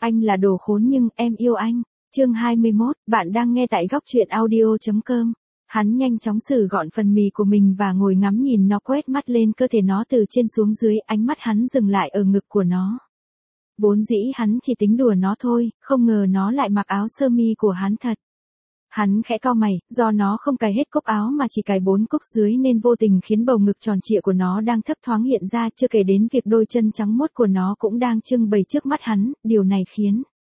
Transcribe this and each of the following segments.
Anh là đồ khốn nhưng em yêu anh. Chương 21, bạn đang nghe tại góc truyện audio.com. Hắn nhanh chóng xử gọn phần mì của mình và ngồi ngắm nhìn nó, quét mắt lên cơ thể nó từ trên xuống dưới, ánh mắt hắn dừng lại ở ngực của nó. Vốn dĩ hắn chỉ tính đùa nó thôi, không ngờ nó lại mặc áo sơ mi của hắn thật. Hắn khẽ cau mày, do nó không cài hết cúc áo mà chỉ cài 4 cúc dưới nên vô tình khiến bầu ngực tròn trịa của nó đang thấp thoáng hiện ra, chưa kể đến việc đôi chân trắng muốt của nó cũng đang trưng bày trước mắt hắn, điều này khiến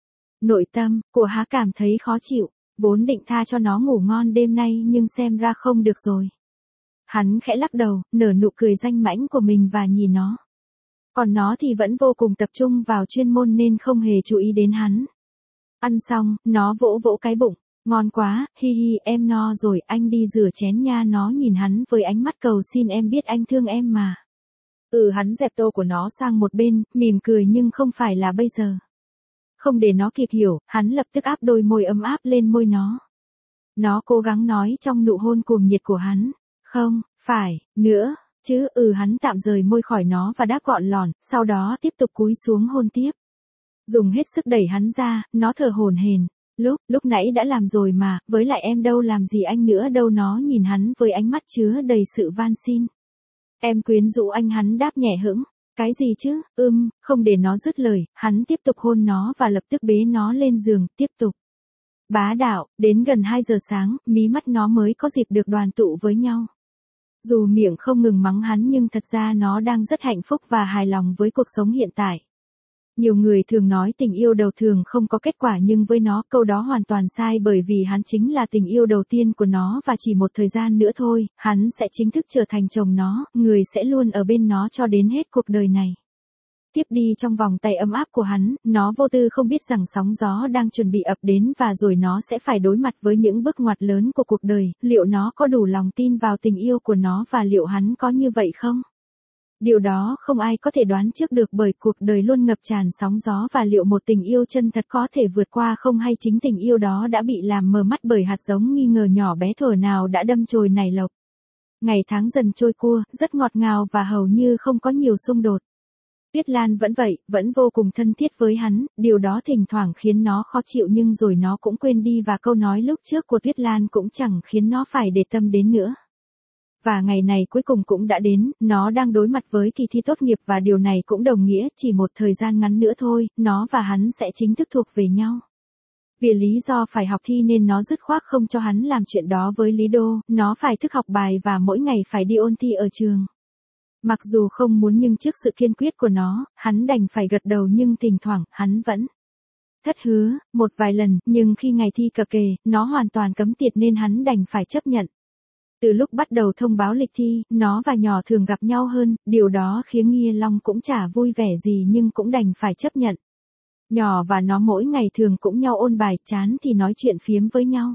nội tâm của hắn cảm thấy khó chịu, vốn định tha cho nó ngủ ngon đêm nay nhưng xem ra không được rồi. Hắn khẽ lắc đầu, nở nụ cười danh mãnh của mình và nhìn nó. Còn nó thì vẫn vô cùng tập trung vào chuyên môn nên không hề chú ý đến hắn. Ăn xong, nó vỗ vỗ cái bụng. Ngon quá, hi hi, em no rồi, anh đi rửa chén nha. Nó nhìn hắn với ánh mắt cầu xin, em biết anh thương em mà. Hắn dẹp tô của nó sang một bên, mỉm cười nhưng không phải là bây giờ. Không để nó kịp hiểu, hắn lập tức áp đôi môi ấm áp lên môi nó. Nó cố gắng nói trong nụ hôn cuồng nhiệt của hắn. Không, phải, nữa, chứ. Hắn tạm rời môi khỏi nó và đáp gọn lỏn, sau đó tiếp tục cúi xuống hôn tiếp. Dùng hết sức đẩy hắn ra, nó thở hổn hển. Lúc nãy đã làm rồi mà, với lại em đâu làm gì anh nữa đâu. Nó nhìn hắn với ánh mắt chứa đầy sự van xin. Em quyến rũ anh, hắn đáp nhẹ hững. Cái gì chứ? Không để nó dứt lời, hắn tiếp tục hôn nó và lập tức bế nó lên giường, tiếp tục. Bá đạo, đến gần 2 giờ sáng, mí mắt nó mới có dịp được đoàn tụ với nhau. Dù miệng không ngừng mắng hắn nhưng thật ra nó đang rất hạnh phúc và hài lòng với cuộc sống hiện tại. Nhiều người thường nói tình yêu đầu thường không có kết quả nhưng với nó câu đó hoàn toàn sai, bởi vì hắn chính là tình yêu đầu tiên của nó và chỉ một thời gian nữa thôi, hắn sẽ chính thức trở thành chồng nó, người sẽ luôn ở bên nó cho đến hết cuộc đời này. Tiếp đi trong vòng tay ấm áp của hắn, nó vô tư không biết rằng sóng gió đang chuẩn bị ập đến và rồi nó sẽ phải đối mặt với những bước ngoặt lớn của cuộc đời, liệu nó có đủ lòng tin vào tình yêu của nó và liệu hắn có như vậy không? Điều đó không ai có thể đoán trước được, bởi cuộc đời luôn ngập tràn sóng gió, và liệu một tình yêu chân thật có thể vượt qua không, hay chính tình yêu đó đã bị làm mờ mắt bởi hạt giống nghi ngờ nhỏ bé thuở nào đã đâm chồi nảy lộc. Ngày tháng dần trôi qua, rất ngọt ngào và hầu như không có nhiều xung đột. Tuyết Lan vẫn vậy, vẫn vô cùng thân thiết với hắn, điều đó thỉnh thoảng khiến nó khó chịu nhưng rồi nó cũng quên đi và câu nói lúc trước của Tuyết Lan cũng chẳng khiến nó phải để tâm đến nữa. Và ngày này cuối cùng cũng đã đến, nó đang đối mặt với kỳ thi tốt nghiệp và điều này cũng đồng nghĩa chỉ một thời gian ngắn nữa thôi, nó và hắn sẽ chính thức thuộc về nhau. Vì lý do phải học thi nên nó dứt khoát không cho hắn làm chuyện đó với Lý Đô, nó phải thức học bài và mỗi ngày phải đi ôn thi ở trường. Mặc dù không muốn nhưng trước sự kiên quyết của nó, hắn đành phải gật đầu nhưng thỉnh thoảng, hắn vẫn thất hứa, một vài lần, nhưng khi ngày thi cận kề, nó hoàn toàn cấm tiệt nên hắn đành phải chấp nhận. Từ lúc bắt đầu thông báo lịch thi, nó và nhỏ thường gặp nhau hơn, điều đó khiến Nghia Long cũng chả vui vẻ gì nhưng cũng đành phải chấp nhận. Nhỏ và nó mỗi ngày thường cũng nhau ôn bài, chán thì nói chuyện phiếm với nhau.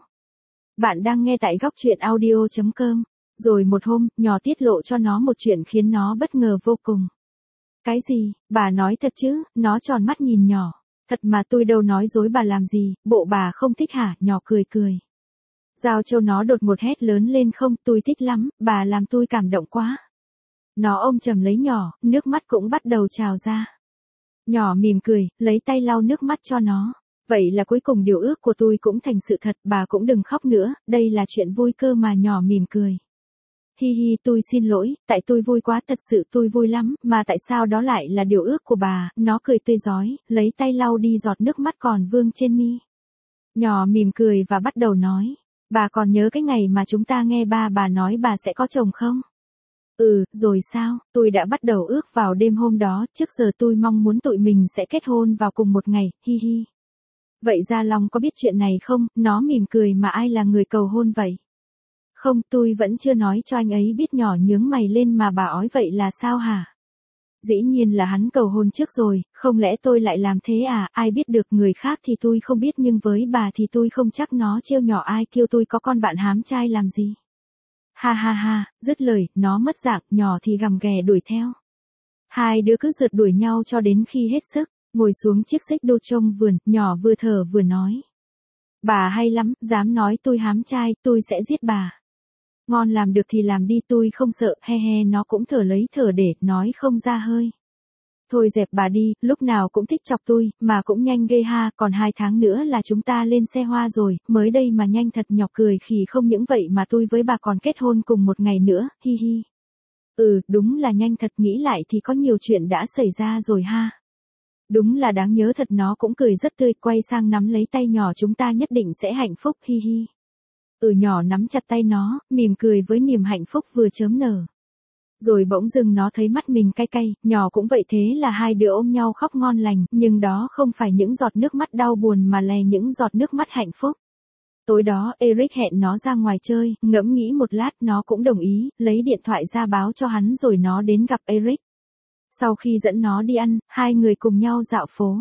Bạn đang nghe tại góc truyện audio.com. Rồi một hôm, nhỏ tiết lộ cho nó một chuyện khiến nó bất ngờ vô cùng. Cái gì? Bà nói thật chứ? Nó tròn mắt nhìn nhỏ. Thật mà, tôi đâu nói dối bà làm gì, bộ bà không thích hả? Nhỏ cười cười. Giao Châu nó đột ngột hét lớn lên, không, tôi thích lắm, bà làm tôi cảm động quá. Nó ôm chầm lấy nhỏ, nước mắt cũng bắt đầu trào ra. Nhỏ mỉm cười, lấy tay lau nước mắt cho nó. Vậy là cuối cùng điều ước của tôi cũng thành sự thật, bà cũng đừng khóc nữa, đây là chuyện vui cơ mà. Nhỏ mỉm cười. Hi hi, tôi xin lỗi, tại tôi vui quá, thật sự tôi vui lắm, mà tại sao đó lại là điều ước của bà? Nó cười tươi rói, lấy tay lau đi giọt nước mắt còn vương trên mi. Nhỏ mỉm cười và bắt đầu nói. Bà còn nhớ cái ngày mà chúng ta nghe bà nói bà sẽ có chồng không? Rồi sao, tôi đã bắt đầu ước vào đêm hôm đó, trước giờ tôi mong muốn tụi mình sẽ kết hôn vào cùng một ngày, hi hi. Vậy Gia Long có biết chuyện này không? Nó mỉm cười, mà ai là người cầu hôn vậy? Không, tôi vẫn chưa nói cho anh ấy biết. Nhỏ nhướng mày lên, mà bà ói vậy là sao hả? Dĩ nhiên là hắn cầu hôn trước rồi, không lẽ tôi lại làm thế à? Ai biết được, người khác thì tôi không biết nhưng với bà thì tôi không chắc. Nó trêu nhỏ, ai kêu tôi có con bạn hám trai làm gì? Ha ha ha, dứt lời, nó mất dạng, nhỏ thì gầm ghè đuổi theo. Hai đứa cứ rượt đuổi nhau cho đến khi hết sức, ngồi xuống chiếc xích đu trong vườn, nhỏ vừa thở vừa nói. Bà hay lắm, dám nói tôi hám trai, tôi sẽ giết bà. Ngon, làm được thì làm đi, tôi không sợ, he he. Nó cũng thở lấy thở để nói không ra hơi. Thôi dẹp bà đi, lúc nào cũng thích chọc tôi, mà cũng nhanh ghê ha, còn 2 tháng nữa là chúng ta lên xe hoa rồi, mới đây mà nhanh thật nhọc cười khỉ không những vậy mà tôi với bà còn kết hôn cùng một ngày nữa, hi hi. Đúng là nhanh thật nghĩ lại thì có nhiều chuyện đã xảy ra rồi ha. Đúng là đáng nhớ thật nó cũng cười rất tươi quay sang nắm lấy tay nhỏ chúng ta nhất định sẽ hạnh phúc hi hi. Nhỏ nắm chặt tay nó, mỉm cười với niềm hạnh phúc vừa chớm nở. Rồi bỗng dưng nó thấy mắt mình cay cay, nhỏ cũng vậy thế là hai đứa ôm nhau khóc ngon lành, nhưng đó không phải những giọt nước mắt đau buồn mà là những giọt nước mắt hạnh phúc. Tối đó Eric hẹn nó ra ngoài chơi, ngẫm nghĩ một lát nó cũng đồng ý, lấy điện thoại ra báo cho hắn rồi nó đến gặp Eric. Sau khi dẫn nó đi ăn, hai người cùng nhau dạo phố.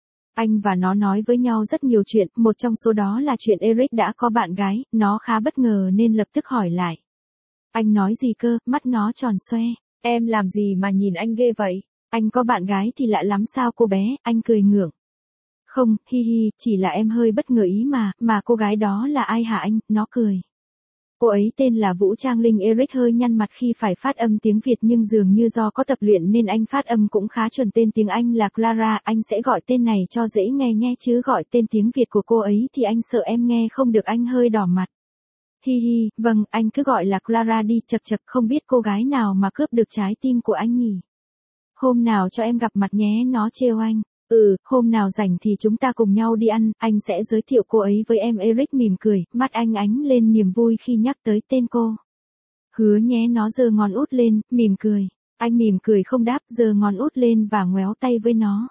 Anh và nó nói với nhau rất nhiều chuyện, một trong số đó là chuyện Eric đã có bạn gái, nó khá bất ngờ nên lập tức hỏi lại. Anh nói gì cơ, mắt nó tròn xoe. Em làm gì mà nhìn anh ghê vậy? Anh có bạn gái thì lạ lắm sao cô bé, anh cười ngượng. Không, hi hi, chỉ là em hơi bất ngờ ý mà cô gái đó là ai hả anh, nó cười. Cô ấy tên là Vũ Trang Linh. Eric hơi nhăn mặt khi phải phát âm tiếng Việt nhưng dường như do có tập luyện nên anh phát âm cũng khá chuẩn. Tên tiếng Anh là Clara, anh sẽ gọi tên này cho dễ nghe nhé chứ gọi tên tiếng Việt của cô ấy thì anh sợ em nghe không được anh hơi đỏ mặt. Hi hi, vâng, anh cứ gọi là Clara đi. Chật chật, không biết cô gái nào mà cướp được trái tim của anh nhỉ. Hôm nào cho em gặp mặt nhé, nó trêu anh. Hôm nào rảnh thì chúng ta cùng nhau đi ăn, anh sẽ giới thiệu cô ấy với em. Eric mỉm cười, mắt anh ánh lên niềm vui khi nhắc tới tên cô. Hứa nhé, nó giơ ngón út lên, mỉm cười. Anh mỉm cười không đáp, giơ ngón út lên và ngoéo tay với nó.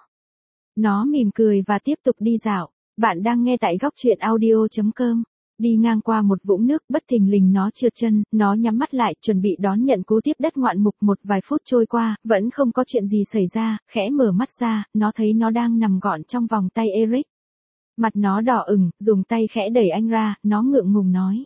Nó mỉm cười và tiếp tục đi dạo. Bạn đang nghe tại góc truyện audio.com. Đi ngang qua một vũng nước, bất thình lình nó trượt chân, nó nhắm mắt lại, chuẩn bị đón nhận cú tiếp đất ngoạn mục. Một vài phút trôi qua, vẫn không có chuyện gì xảy ra, khẽ mở mắt ra, nó thấy nó đang nằm gọn trong vòng tay Eric. Mặt nó đỏ ửng, dùng tay khẽ đẩy anh ra, nó ngượng ngùng nói.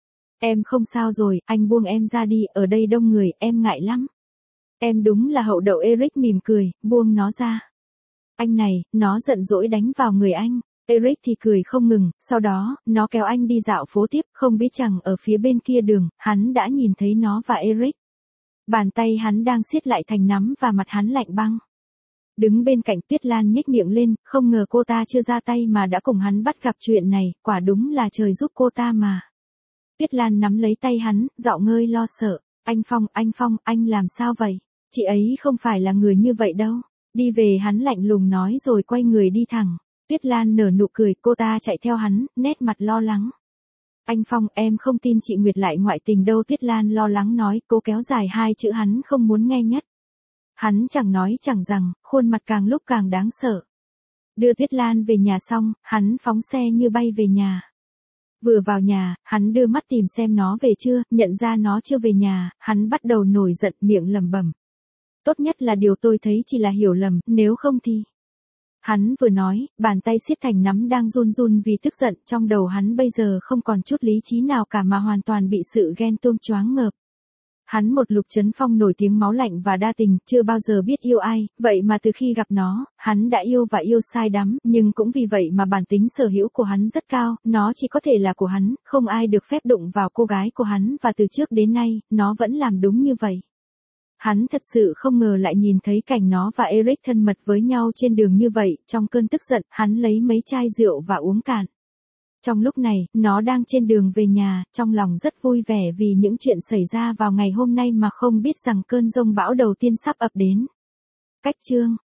Em không sao rồi, anh buông em ra đi, ở đây đông người, em ngại lắm. Em đúng là hậu đậu. Eric mỉm cười, buông nó ra. Anh này, nó giận dỗi đánh vào người anh. Eric thì cười không ngừng, sau đó, nó kéo anh đi dạo phố tiếp, không biết chẳng ở phía bên kia đường, hắn đã nhìn thấy nó và Eric. Bàn tay hắn đang siết lại thành nắm và mặt hắn lạnh băng. Đứng bên cạnh Tuyết Lan nhếch miệng lên, không ngờ cô ta chưa ra tay mà đã cùng hắn bắt gặp chuyện này, quả đúng là trời giúp cô ta mà. Tuyết Lan nắm lấy tay hắn, giọng ngơi lo sợ. Anh Phong, anh làm sao vậy? Chị ấy không phải là người như vậy đâu. Đi về, hắn lạnh lùng nói rồi quay người đi thẳng. Tuyết Lan nở nụ cười, cô ta chạy theo hắn, nét mặt lo lắng. Anh Phong, em không tin chị Nguyệt lại ngoại tình đâu. Tuyết Lan lo lắng nói, cô kéo dài hai chữ hắn không muốn nghe nhất. Hắn chẳng nói chẳng rằng, khuôn mặt càng lúc càng đáng sợ. Đưa Tuyết Lan về nhà xong, hắn phóng xe như bay về nhà. Vừa vào nhà, hắn đưa mắt tìm xem nó về chưa, nhận ra nó chưa về nhà, hắn bắt đầu nổi giận, miệng lẩm bẩm. Tốt nhất là điều tôi thấy chỉ là hiểu lầm, nếu không thì... Hắn vừa nói, bàn tay siết thành nắm đang run run vì tức giận, trong đầu hắn bây giờ không còn chút lý trí nào cả mà hoàn toàn bị sự ghen tuông choáng ngợp. Hắn một Lục Trấn Phong nổi tiếng máu lạnh và đa tình, chưa bao giờ biết yêu ai, vậy mà từ khi gặp nó, hắn đã yêu và yêu say đắm, nhưng cũng vì vậy mà bản tính sở hữu của hắn rất cao, nó chỉ có thể là của hắn, không ai được phép đụng vào cô gái của hắn và từ trước đến nay, nó vẫn làm đúng như vậy. Hắn thật sự không ngờ lại nhìn thấy cảnh nó và Eric thân mật với nhau trên đường như vậy, trong cơn tức giận, hắn lấy mấy chai rượu và uống cạn. Trong lúc này, nó đang trên đường về nhà, trong lòng rất vui vẻ vì những chuyện xảy ra vào ngày hôm nay mà không biết rằng cơn giông bão đầu tiên sắp ập đến. Cách chương